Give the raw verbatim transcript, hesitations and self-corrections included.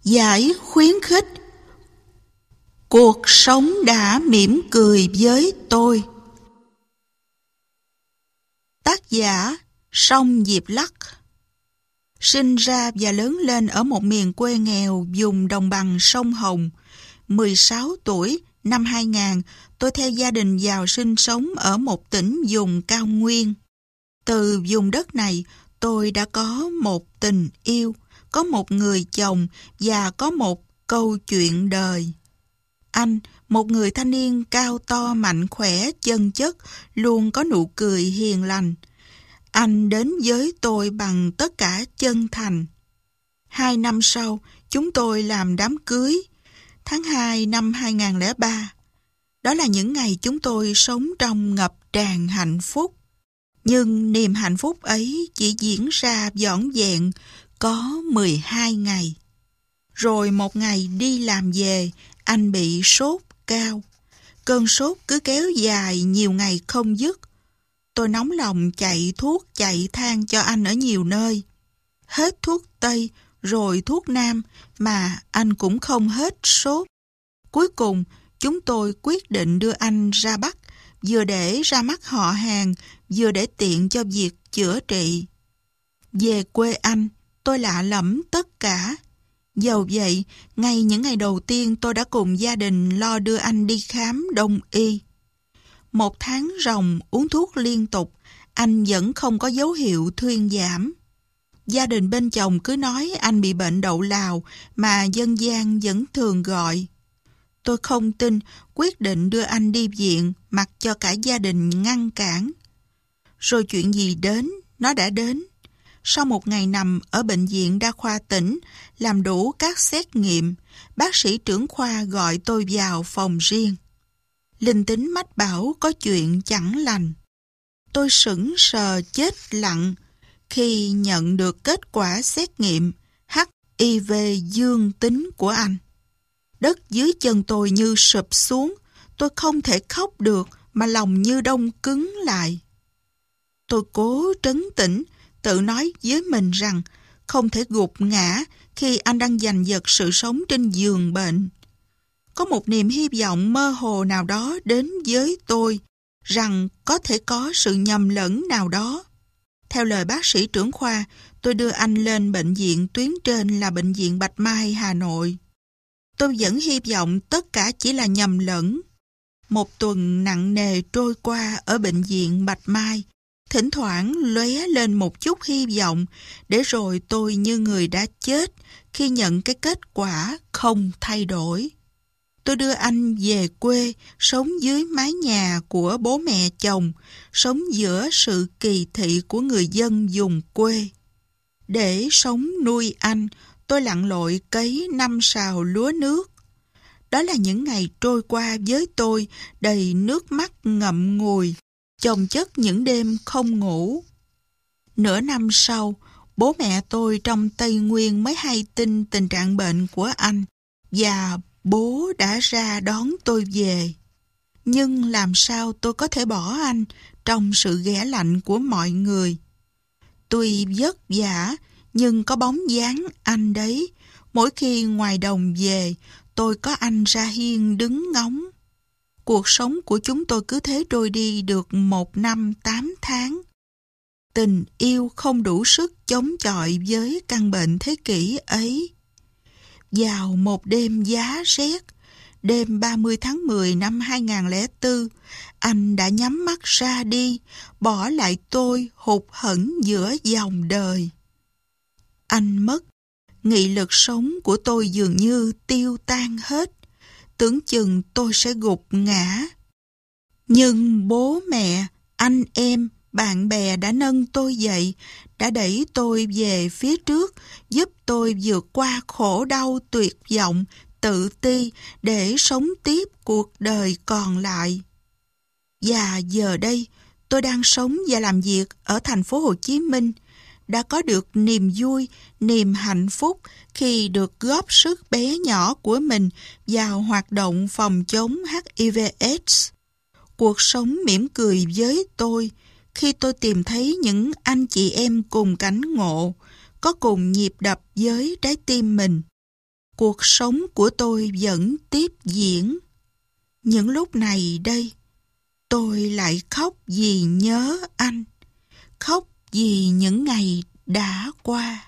Giải khuyến khích. Cuộc sống đã mỉm cười với tôi. Tác giả Song Diệp Lắc. Sinh ra và lớn lên ở một miền quê nghèo vùng đồng bằng sông Hồng. mười sáu tuổi năm hai nghìn, tôi theo gia đình vào sinh sống ở một tỉnh vùng cao nguyên. Từ vùng đất này, tôi đã có một tình yêu, có một người chồng và có một câu chuyện đời. Anh, một người thanh niên cao to, mạnh khỏe, chân chất, luôn có nụ cười hiền lành. Anh đến với tôi bằng tất cả chân thành. Hai năm sau, chúng tôi làm đám cưới. Tháng hai năm hai nghìn không trăm lẻ ba. Đó là những ngày chúng tôi sống trong ngập tràn hạnh phúc. Nhưng niềm hạnh phúc ấy chỉ diễn ra vỏn vẹn có mười hai ngày. Rồi một ngày đi làm về, anh bị sốt cao. Cơn sốt cứ kéo dài nhiều ngày không dứt. Tôi nóng lòng chạy thuốc chạy thang cho anh ở nhiều nơi. Hết thuốc Tây rồi thuốc Nam mà anh cũng không hết sốt. Cuối cùng chúng tôi quyết định đưa anh ra Bắc, vừa để ra mắt họ hàng, vừa để tiện cho việc chữa trị. Về quê anh, tôi lạ lẫm tất cả. Dầu vậy, ngay những ngày đầu tiên tôi đã cùng gia đình lo đưa anh đi khám đông y. Một tháng ròng uống thuốc liên tục, anh vẫn không có dấu hiệu thuyên giảm. Gia đình bên chồng cứ nói anh bị bệnh đậu lào mà dân gian vẫn thường gọi. Tôi không tin, quyết định đưa anh đi viện, mặc cho cả gia đình ngăn cản. Rồi chuyện gì đến, nó đã đến. Sau một ngày nằm ở bệnh viện đa khoa tỉnh, làm đủ các xét nghiệm, bác sĩ trưởng khoa gọi tôi vào phòng riêng. Linh tính mách bảo có chuyện chẳng lành. Tôi sững sờ chết lặng khi nhận được kết quả xét nghiệm hát i vê dương tính của anh. Đất dưới chân tôi như sụp xuống, tôi không thể khóc được mà lòng như đông cứng lại. Tôi cố trấn tĩnh, tự nói với mình rằng không thể gục ngã khi anh đang giành giật sự sống trên giường bệnh. Có một niềm hy vọng mơ hồ nào đó đến với tôi, rằng có thể có sự nhầm lẫn nào đó. Theo lời bác sĩ trưởng khoa, tôi đưa anh lên bệnh viện tuyến trên là bệnh viện Bạch Mai, Hà Nội. Tôi vẫn hy vọng tất cả chỉ là nhầm lẫn. Một tuần nặng nề trôi qua ở bệnh viện Bạch Mai, thỉnh thoảng lóe lên một chút hy vọng, để rồi tôi như người đã chết khi nhận cái kết quả không thay đổi. Tôi đưa anh về quê, sống dưới mái nhà của bố mẹ chồng, sống giữa sự kỳ thị của người dân vùng quê. Để sống nuôi anh, tôi lặn lội cấy năm sào lúa nước. Đó là những ngày trôi qua với tôi đầy nước mắt ngậm ngùi, chồng chất những đêm không ngủ. Nửa năm sau, bố mẹ tôi trong Tây Nguyên mới hay tin tình trạng bệnh của anh, và bố đã ra đón tôi về. Nhưng làm sao tôi có thể bỏ anh trong sự ghẻ lạnh của mọi người? Tuy vất vả, nhưng có bóng dáng anh đấy. Mỗi khi ngoài đồng về, tôi có anh ra hiên đứng ngóng. Cuộc sống của chúng tôi cứ thế trôi đi được một năm tám tháng. Tình yêu không đủ sức chống chọi với căn bệnh thế kỷ ấy. Vào một đêm giá rét, đêm ba mươi tháng mười năm hai nghìn không trăm lẻ bốn, anh đã nhắm mắt ra đi, bỏ lại tôi hụt hẫng giữa dòng đời. Anh mất, nghị lực sống của tôi dường như tiêu tan hết, tưởng chừng tôi sẽ gục ngã. Nhưng bố mẹ, anh em, bạn bè đã nâng tôi dậy, đã đẩy tôi về phía trước, giúp tôi vượt qua khổ đau tuyệt vọng, tự ti để sống tiếp cuộc đời còn lại. Và giờ đây, tôi đang sống và làm việc ở thành phố Hồ Chí Minh, đã có được niềm vui, niềm hạnh phúc khi được góp sức bé nhỏ của mình vào hoạt động phòng chống hát i vê AIDS. Cuộc sống mỉm cười với tôi khi tôi tìm thấy những anh chị em cùng cảnh ngộ, có cùng nhịp đập với trái tim mình. cuộc sống của tôi vẫn tiếp diễn. Những lúc này đây, tôi lại khóc vì nhớ anh, khóc vì những ngày đã qua.